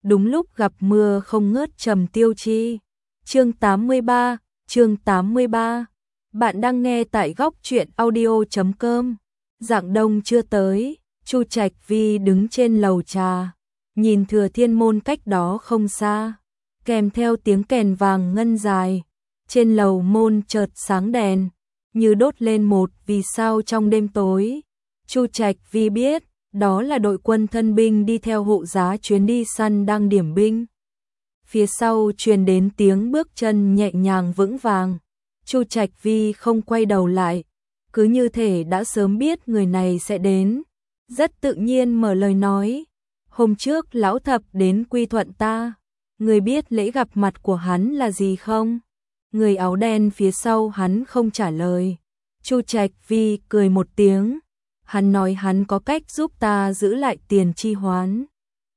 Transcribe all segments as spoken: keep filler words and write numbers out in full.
đúng lúc gặp mưa không ngớt Trầm Tiêu Chi. Chương tám mươi ba, chương tám mươi ba. Bạn đang nghe tại góc truyện audio chấm com. Rạng đông chưa tới, Chu Trạch Vi đứng trên lầu trà, nhìn Thừa Thiên Môn cách đó không xa, kèm theo tiếng kèn vàng ngân dài. Trên lầu môn chợt sáng đèn, như đốt lên một vì sao trong đêm tối. Chu Trạch Vi biết, đó là đội quân thân binh đi theo hộ giá chuyến đi săn đang điểm binh. Phía sau truyền đến tiếng bước chân nhẹ nhàng vững vàng. Chu Trạch Vi không quay đầu lại, cứ như thể đã sớm biết người này sẽ đến, rất tự nhiên mở lời nói: "Hôm trước lão thập đến Quy Thuận ta, người biết lễ gặp mặt của hắn là gì không?" Người áo đen phía sau hắn không trả lời. Chu Trạch Vi cười một tiếng, hắn nói hắn có cách giúp ta giữ lại tiền chi hoán,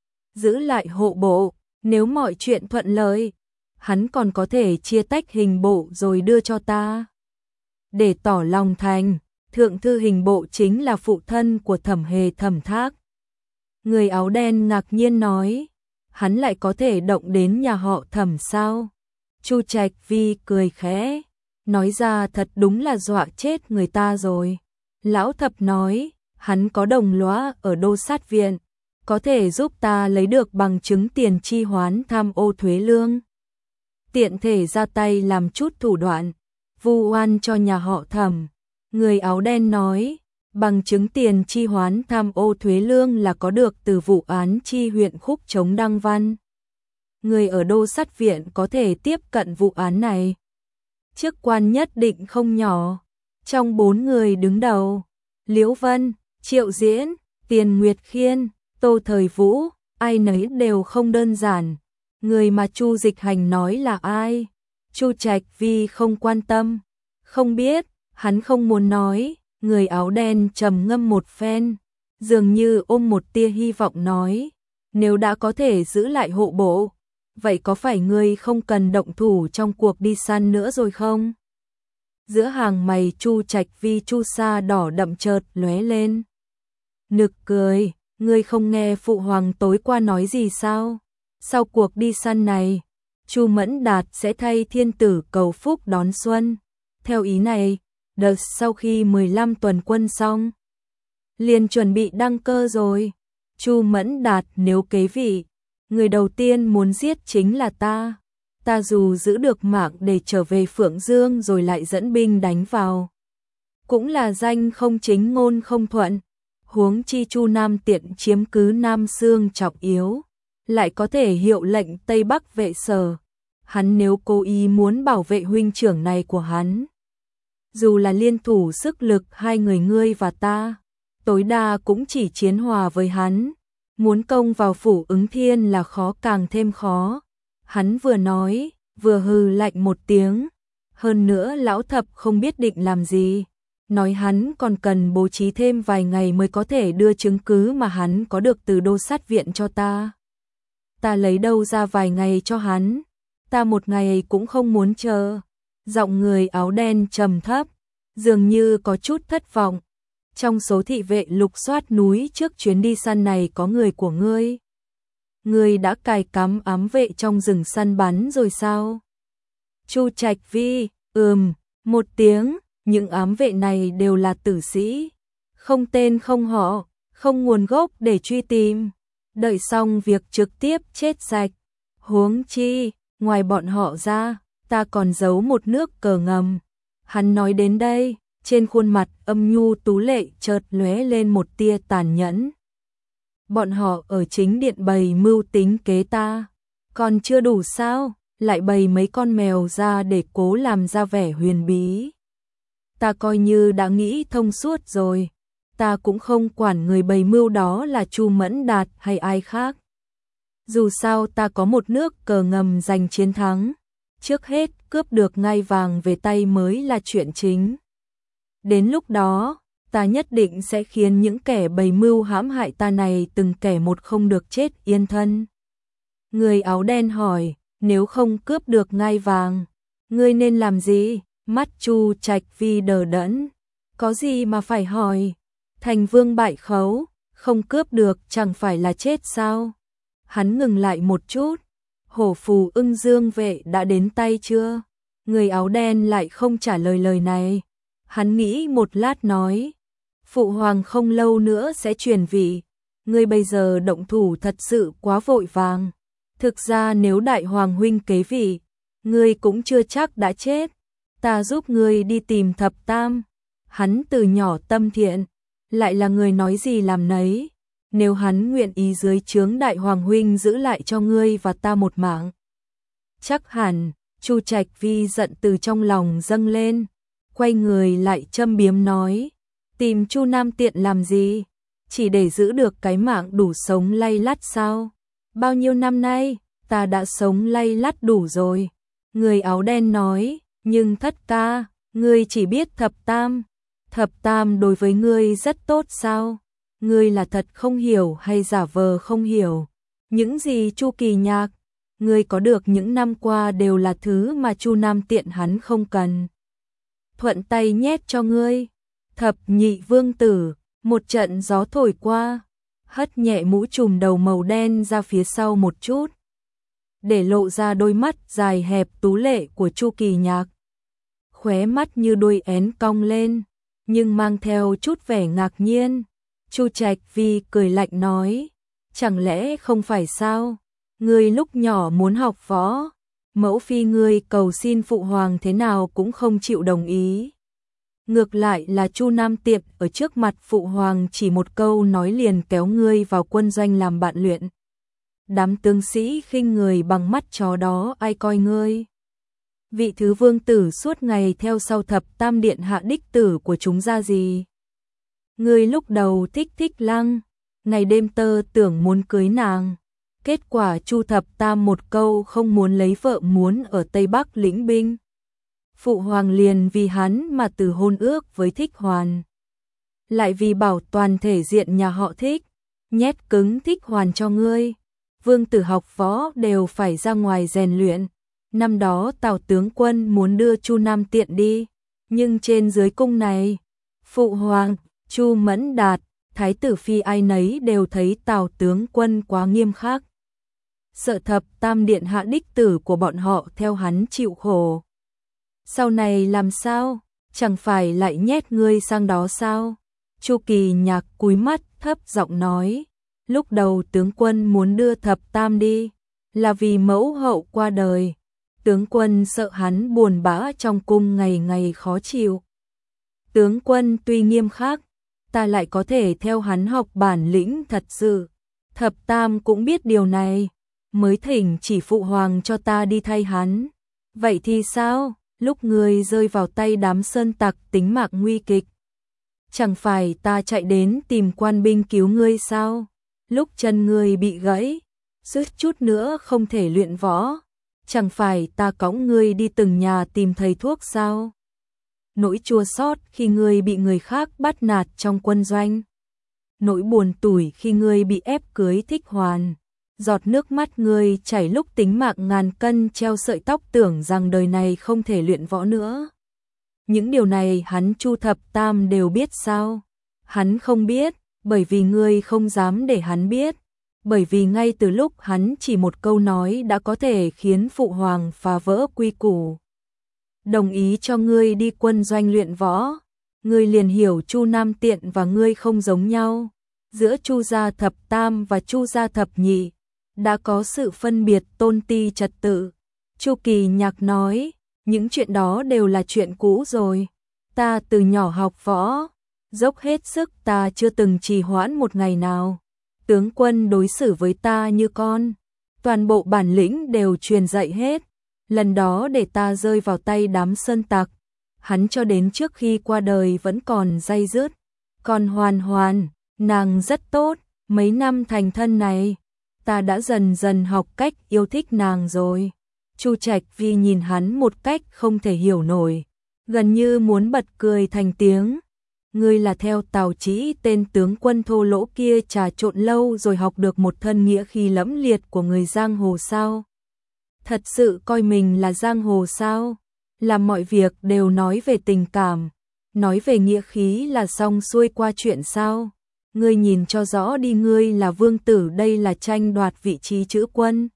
giữ lại hộ bộ, nếu mọi chuyện thuận lợi, hắn còn có thể chia tách hình bộ rồi đưa cho ta. Để tỏ lòng thành, thượng thư hình bộ chính là phụ thân của Thẩm Hề Thẩm Thác. Người áo đen ngạc nhiên nói, hắn lại có thể động đến nhà họ Thẩm sao? Chu Trạch Vi cười khẽ, nói ra thật đúng là dọa chết người ta rồi. Lão Thập nói, hắn có đồng lõa ở Đô Sát Viện, có thể giúp ta lấy được bằng chứng tiền chi hoán tham ô thuế lương. Tiện thể ra tay làm chút thủ đoạn, vu oan cho nhà họ Thẩm. Người áo đen nói, bằng chứng tiền chi hoán tham ô thuế lương là có được từ vụ án chi huyện Khúc chống Đăng Văn. Người ở Đô Sát Viện có thể tiếp cận vụ án này, chức quan nhất định không nhỏ. Trong bốn người đứng đầu, Liễu Vân, Triệu Diễn, Tiền Nguyệt Khiên, Tô Thời Vũ, ai nấy đều không đơn giản. Người mà Chu Dịch Hành nói là ai? Chu Trạch Vi không quan tâm, không biết, hắn không muốn nói. Người áo đen trầm ngâm một phen, dường như ôm một tia hy vọng nói, nếu đã có thể giữ lại hộ bộ, vậy có phải ngươi không cần động thủ trong cuộc đi săn nữa rồi không? Giữa hàng mày Chu Trạch Vi chu sa đỏ đậm chợt lóe lên. Nực cười, ngươi không nghe phụ hoàng tối qua nói gì sao? Sau cuộc đi săn này, Chu Mẫn Đạt sẽ thay thiên tử cầu phúc đón xuân. Theo ý này, đợt sau khi mười lăm tuần quân xong, liền chuẩn bị đăng cơ rồi. Chu Mẫn Đạt nếu kế vị, người đầu tiên muốn giết chính là ta. Ta dù giữ được mạng để trở về Phượng Dương rồi lại dẫn binh đánh vào, cũng là danh không chính ngôn không thuận. Huống chi Chu Nam tiện chiếm cứ Nam Xương trọng yếu, lại có thể hiệu lệnh Tây Bắc vệ sở. Hắn nếu cố ý muốn bảo vệ huynh trưởng này của hắn, dù là liên thủ sức lực hai người ngươi và ta, tối đa cũng chỉ chiến hòa với hắn. Muốn công vào phủ Ứng Thiên là khó càng thêm khó. Hắn vừa nói, vừa hừ lạnh một tiếng. Hơn nữa lão thập không biết định làm gì, nói hắn còn cần bố trí thêm vài ngày mới có thể đưa chứng cứ mà hắn có được từ Đô Sát Viện cho ta. Ta lấy đâu ra vài ngày cho hắn, ta một ngày cũng không muốn chờ. Giọng người áo đen trầm thấp, dường như có chút thất vọng. Trong số thị vệ lục soát núi trước chuyến đi săn này có người của ngươi. Ngươi đã cài cắm ám vệ trong rừng săn bắn rồi sao? Chu Trạch Vi, ừm, một tiếng. Những ám vệ này đều là tử sĩ, không tên không họ, không nguồn gốc để truy tìm. Đợi xong việc trực tiếp chết sạch. Huống chi, ngoài bọn họ ra, ta còn giấu một nước cờ ngầm. Hắn nói đến đây, trên khuôn mặt âm nhu tú lệ chợt lóe lên một tia tàn nhẫn. Bọn họ ở chính điện bày mưu tính kế ta, còn chưa đủ sao, lại bày mấy con mèo ra để cố làm ra vẻ huyền bí. Ta coi như đã nghĩ thông suốt rồi, ta cũng không quản người bày mưu đó là Chu Mẫn Đạt hay ai khác. Dù sao ta có một nước cờ ngầm giành chiến thắng, trước hết cướp được ngai vàng về tay mới là chuyện chính. Đến lúc đó, ta nhất định sẽ khiến những kẻ bày mưu hãm hại ta này từng kẻ một không được chết yên thân. Người áo đen hỏi, nếu không cướp được ngai vàng, ngươi nên làm gì? Mắt Chu Trạch Vi đờ đẫn, có gì mà phải hỏi? Thành vương bại khấu, không cướp được chẳng phải là chết sao? Hắn ngừng lại một chút. Hổ phù ưng dương vệ đã đến tay chưa? Người áo đen lại không trả lời lời này. Hắn nghĩ một lát nói. Phụ hoàng không lâu nữa sẽ truyền vị. Ngươi bây giờ động thủ thật sự quá vội vàng. Thực ra nếu đại hoàng huynh kế vị, ngươi cũng chưa chắc đã chết. Ta giúp ngươi đi tìm thập tam. Hắn từ nhỏ tâm thiện, lại là người nói gì làm nấy. Nếu hắn nguyện ý dưới trướng đại hoàng huynh giữ lại cho ngươi và ta một mạng, chắc hẳn. Chu Trạch Vi giận từ trong lòng dâng lên, quay người lại châm biếm nói, tìm Chu Nam Tiện làm gì? Chỉ để giữ được cái mạng đủ sống lay lắt sao? Bao nhiêu năm nay, ta đã sống lay lắt đủ rồi. Người áo đen nói, nhưng thất ca, ngươi chỉ biết thập tam. Thập tam đối với ngươi rất tốt sao? Ngươi là thật không hiểu hay giả vờ không hiểu? Những gì Chu Kỳ Nhạc, ngươi có được những năm qua đều là thứ mà Chu Nam Tiện hắn không cần. Thuận tay nhét cho ngươi. Thập nhị vương tử, một trận gió thổi qua, hất nhẹ mũ trùm đầu màu đen ra phía sau một chút, để lộ ra đôi mắt dài hẹp tú lệ của Chu Kỳ Nhạc. Khóe mắt như đuôi én cong lên, nhưng mang theo chút vẻ ngạc nhiên. Chu Trạch Vi cười lạnh nói, chẳng lẽ không phải sao? Ngươi lúc nhỏ muốn học võ, mẫu phi ngươi cầu xin phụ hoàng thế nào cũng không chịu đồng ý. Ngược lại là Chu Nam Tiệp ở trước mặt phụ hoàng chỉ một câu nói liền kéo ngươi vào quân doanh làm bạn luyện. Đám tướng sĩ khinh người bằng mắt chó đó ai coi ngươi. Vị thứ vương tử suốt ngày theo sau thập tam điện hạ đích tử của chúng ra gì. Ngươi lúc đầu thích thích lăng, ngày đêm tơ tưởng muốn cưới nàng. Kết quả Chu thập tam một câu không muốn lấy vợ muốn ở Tây Bắc lĩnh binh. Phụ hoàng liền vì hắn mà từ hôn ước với Thích Hoàn. Lại vì bảo toàn thể diện nhà họ Thích, nhét cứng Thích Hoàn cho ngươi. Vương tử học võ đều phải ra ngoài rèn luyện. Năm đó Tào tướng quân muốn đưa Chu Nam Tiện đi, nhưng trên dưới cung này, phụ hoàng, Chu Mẫn Đạt, thái tử phi ai nấy đều thấy Tào tướng quân quá nghiêm khắc. Sợ thập tam điện hạ đích tử của bọn họ theo hắn chịu khổ. Sau này làm sao? Chẳng phải lại nhét ngươi sang đó sao? Chu Kỳ Nhạc cúi mắt thấp giọng nói, lúc đầu tướng quân muốn đưa thập tam đi, là vì mẫu hậu qua đời. Tướng quân sợ hắn buồn bã trong cung ngày ngày khó chịu. Tướng quân tuy nghiêm khắc, ta lại có thể theo hắn học bản lĩnh thật sự. Thập tam cũng biết điều này, mới thỉnh chỉ phụ hoàng cho ta đi thay hắn. Vậy thì sao? Lúc ngươi rơi vào tay đám sơn tặc tính mạng nguy kịch, chẳng phải ta chạy đến tìm quan binh cứu ngươi sao? Lúc chân ngươi bị gãy, suýt chút nữa không thể luyện võ, chẳng phải ta cõng ngươi đi từng nhà tìm thầy thuốc sao? Nỗi chua xót khi ngươi bị người khác bắt nạt trong quân doanh, nỗi buồn tủi khi ngươi bị ép cưới Thích Hoàn, giọt nước mắt ngươi chảy lúc tính mạng ngàn cân treo sợi tóc tưởng rằng đời này không thể luyện võ nữa. Những điều này hắn Chu thập tam đều biết sao? Hắn không biết, bởi vì ngươi không dám để hắn biết, bởi vì ngay từ lúc hắn chỉ một câu nói đã có thể khiến phụ hoàng phá vỡ quy củ. Đồng ý cho ngươi đi quân doanh luyện võ, ngươi liền hiểu Chu Nam Tiện và ngươi không giống nhau. Giữa Chu gia thập tam và Chu gia thập nhị đã có sự phân biệt tôn ti trật tự. Chu Kỳ Nhạc nói, những chuyện đó đều là chuyện cũ rồi. Ta từ nhỏ học võ, dốc hết sức, ta chưa từng trì hoãn một ngày nào. Tướng quân đối xử với ta như con, toàn bộ bản lĩnh đều truyền dạy hết. Lần đó để ta rơi vào tay đám sơn tặc, hắn cho đến trước khi qua đời vẫn còn day dứt. Còn Hoàn Hoàn, nàng rất tốt, mấy năm thành thân này, ta đã dần dần học cách yêu thích nàng rồi. Chu Trạch Vi nhìn hắn một cách không thể hiểu nổi, gần như muốn bật cười thành tiếng. Ngươi là theo Tào Chỉ tên tướng quân thô lỗ kia trà trộn lâu rồi học được một thân nghĩa khí lẫm liệt của người giang hồ sao? Thật sự coi mình là giang hồ sao? Làm mọi việc đều nói về tình cảm, nói về nghĩa khí là xong xuôi qua chuyện sao? ngươi nhìn cho rõ đi, ngươi là vương tử, đây là tranh đoạt vị trí chữ quân.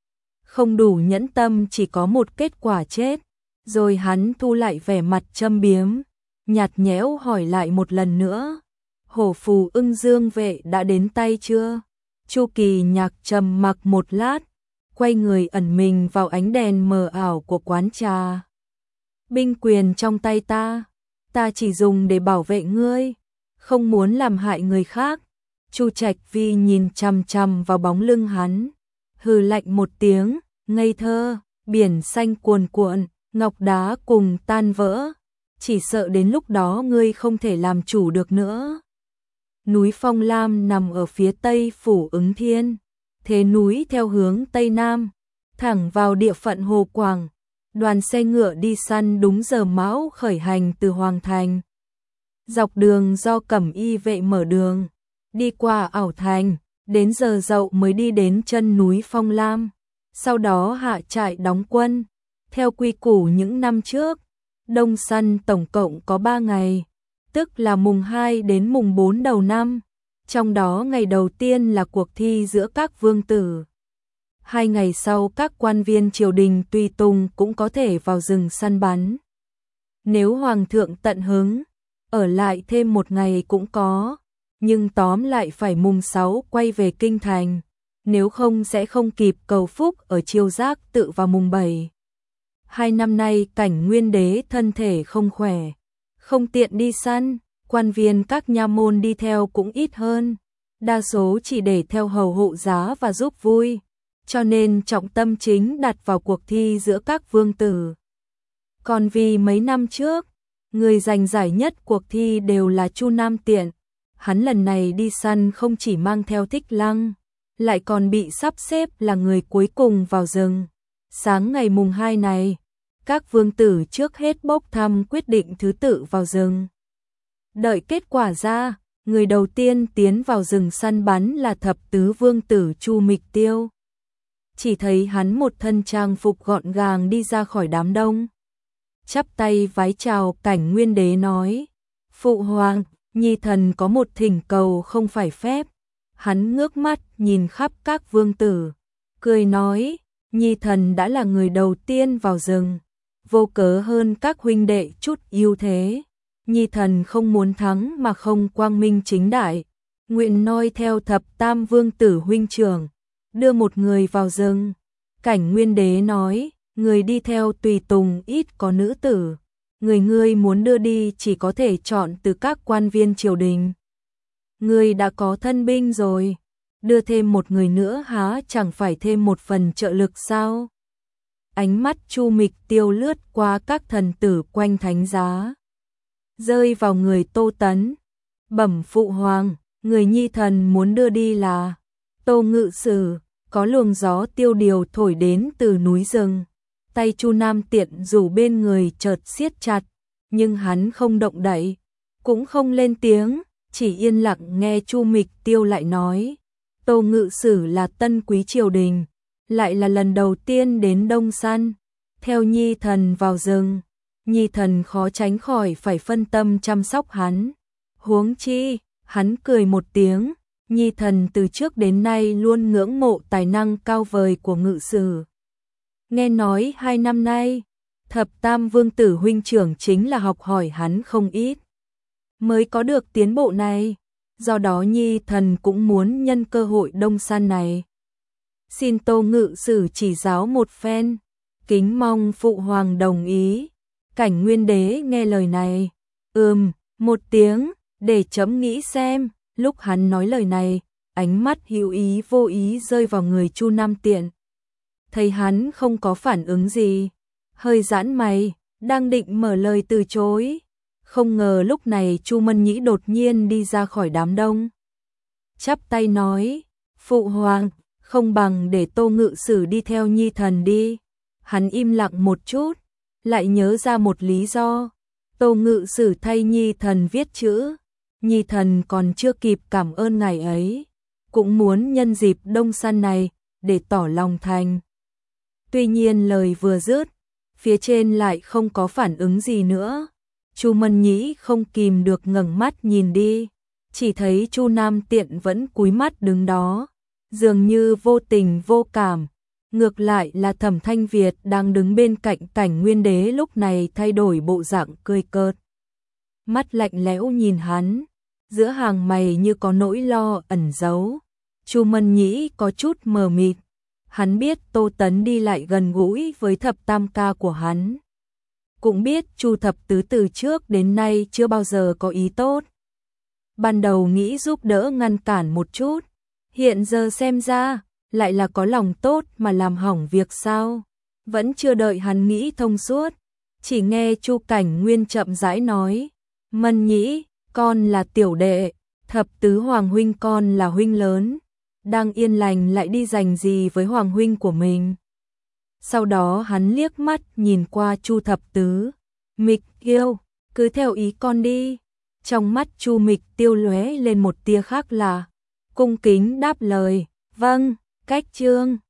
Không đủ nhẫn tâm, chỉ có một kết quả chết. Rồi hắn thu lại vẻ mặt châm biếm, nhạt nhẽo hỏi lại một lần nữa. Hổ phù ưng dương vệ đã đến tay chưa? Chu Kỳ Nhạc trầm mặc một lát, quay người ẩn mình vào ánh đèn mờ ảo của quán trà. Binh quyền trong tay ta, ta chỉ dùng để bảo vệ ngươi, không muốn làm hại người khác. Chu Trạch Vi nhìn chằm chằm vào bóng lưng hắn, hừ lạnh một tiếng, ngây thơ, biển xanh cuồn cuộn, ngọc đá cùng tan vỡ, chỉ sợ đến lúc đó ngươi không thể làm chủ được nữa. Núi Phong Lam nằm ở phía tây phủ Ứng Thiên, thế núi theo hướng tây nam, thẳng vào địa phận Hồ Quảng. Đoàn xe ngựa đi săn đúng giờ mão khởi hành từ Hoàng Thành. Dọc đường do cẩm y vệ mở đường, đi qua ảo thành, đến giờ dậu mới đi đến chân núi Phong Lam, sau đó hạ trại đóng quân. Theo quy củ những năm trước, đông săn tổng cộng có ba ngày, tức là mùng hai đến mùng bốn đầu năm, trong đó ngày đầu tiên là cuộc thi giữa các vương tử. Hai ngày sau các quan viên triều đình tùy tùng cũng có thể vào rừng săn bắn. Nếu hoàng thượng tận hứng, ở lại thêm một ngày cũng có, nhưng tóm lại phải mùng sáu quay về kinh thành, nếu không sẽ không kịp cầu phúc ở Chiêu Giác Tự vào mùng bảy. Hai năm nay Cảnh Nguyên Đế thân thể không khỏe, không tiện đi săn, quan viên các nha môn đi theo cũng ít hơn, đa số chỉ để theo hầu hộ giá và giúp vui, cho nên trọng tâm chính đặt vào cuộc thi giữa các vương tử. Còn vì mấy năm trước, người giành giải nhất cuộc thi đều là Chu Nam Tiện, hắn lần này đi săn không chỉ mang theo Thích Lăng, lại còn bị sắp xếp là người cuối cùng vào rừng. Sáng ngày mùng hai này, các vương tử trước hết bốc thăm quyết định thứ tự vào rừng. Đợi kết quả ra, người đầu tiên tiến vào rừng săn bắn là thập tứ vương tử Chu Mịch Tiêu. Chỉ thấy hắn một thân trang phục gọn gàng đi ra khỏi đám đông, chắp tay vái chào Cảnh Nguyên Đế nói: Phụ hoàng, nhi thần có một thỉnh cầu không phải phép. Hắn ngước mắt nhìn khắp các vương tử, cười nói: nhi thần đã là người đầu tiên vào rừng, vô cớ hơn các huynh đệ chút ưu thế, nhi thần không muốn thắng mà không quang minh chính đại, nguyện noi theo thập tam vương tử huynh trưởng, đưa một người vào rừng. Cảnh Nguyên Đế nói: người đi theo tùy tùng ít có nữ tử, người ngươi muốn đưa đi chỉ có thể chọn từ các quan viên triều đình. Ngươi đã có thân binh rồi, đưa thêm một người nữa há chẳng phải thêm một phần trợ lực sao? Ánh mắt Chu Mịch Tiêu lướt qua các thần tử quanh thánh giá, rơi vào người Tô Tấn. Bẩm phụ hoàng, người nhi thần muốn đưa đi là Tô Ngự Sử. Có luồng gió tiêu điều thổi đến từ núi rừng, tay Chu Nam Tiện rủ bên người chợt siết chặt, nhưng hắn không động đậy, cũng không lên tiếng, chỉ yên lặng nghe Chu Mịch Tiêu lại nói: Tô Ngự Sử là tân quý triều đình, lại là lần đầu tiên đến đông săn, theo nhi thần vào rừng, nhi thần khó tránh khỏi phải phân tâm chăm sóc hắn. Huống chi, hắn cười một tiếng, nhi thần từ trước đến nay luôn ngưỡng mộ tài năng cao vời của Ngự Sử. Nghe nói hai năm nay, thập tam vương tử huynh trưởng chính là học hỏi hắn không ít, mới có được tiến bộ này, do đó nhi thần cũng muốn nhân cơ hội đông săn này, xin Tô Ngự Sử chỉ giáo một phen, kính mong phụ hoàng đồng ý. Cảnh Nguyên Đế nghe lời này, ừm, một tiếng, để chấm nghĩ xem. Lúc hắn nói lời này, ánh mắt hữu ý vô ý rơi vào người Chu Nam Tiện. Thấy hắn không có phản ứng gì, hơi giãn mày, đang định mở lời từ chối, không ngờ lúc này Chu Mân Nhĩ đột nhiên đi ra khỏi đám đông, chắp tay nói: Phụ hoàng, không bằng để Tô Ngự Sử đi theo nhi thần đi. Hắn im lặng một chút, lại nhớ ra một lý do: Tô Ngự Sử thay nhi thần viết chữ, nhi thần còn chưa kịp cảm ơn ngài ấy, cũng muốn nhân dịp đông săn này để tỏ lòng thành. Tuy nhiên lời vừa dứt, phía trên lại không có phản ứng gì nữa. Chu Mân Nhĩ không kìm được ngẩng mắt nhìn đi, chỉ thấy Chu Nam Tiện vẫn cúi mắt đứng đó, dường như vô tình vô cảm. Ngược lại là Thẩm Thanh Việt đang đứng bên cạnh Cảnh Nguyên Đế lúc này thay đổi bộ dạng cười cợt. Mắt lạnh lẽo nhìn hắn, giữa hàng mày như có nỗi lo ẩn giấu. Chu Mân Nhĩ có chút mờ mịt, hắn biết Tô Tấn đi lại gần gũi với thập tam ca của hắn. Cũng biết Chu thập tứ từ trước đến nay chưa bao giờ có ý tốt. Ban đầu nghĩ giúp đỡ ngăn cản một chút, hiện giờ xem ra lại là có lòng tốt mà làm hỏng việc sao. Vẫn chưa đợi hắn nghĩ thông suốt, chỉ nghe Chu Cảnh Nguyên chậm rãi nói, Mân Nhĩ, con là tiểu đệ, thập tứ Hoàng huynh con là huynh lớn, đang yên lành lại đi giành gì với Hoàng huynh của mình. Sau đó hắn liếc mắt nhìn qua Chu thập tứ, Mịch Tiêu, cứ theo ý con đi. Trong mắt Chu Mịch Tiêu lóe lên một tia khác lạ, cung kính đáp lời, vâng, cách chương.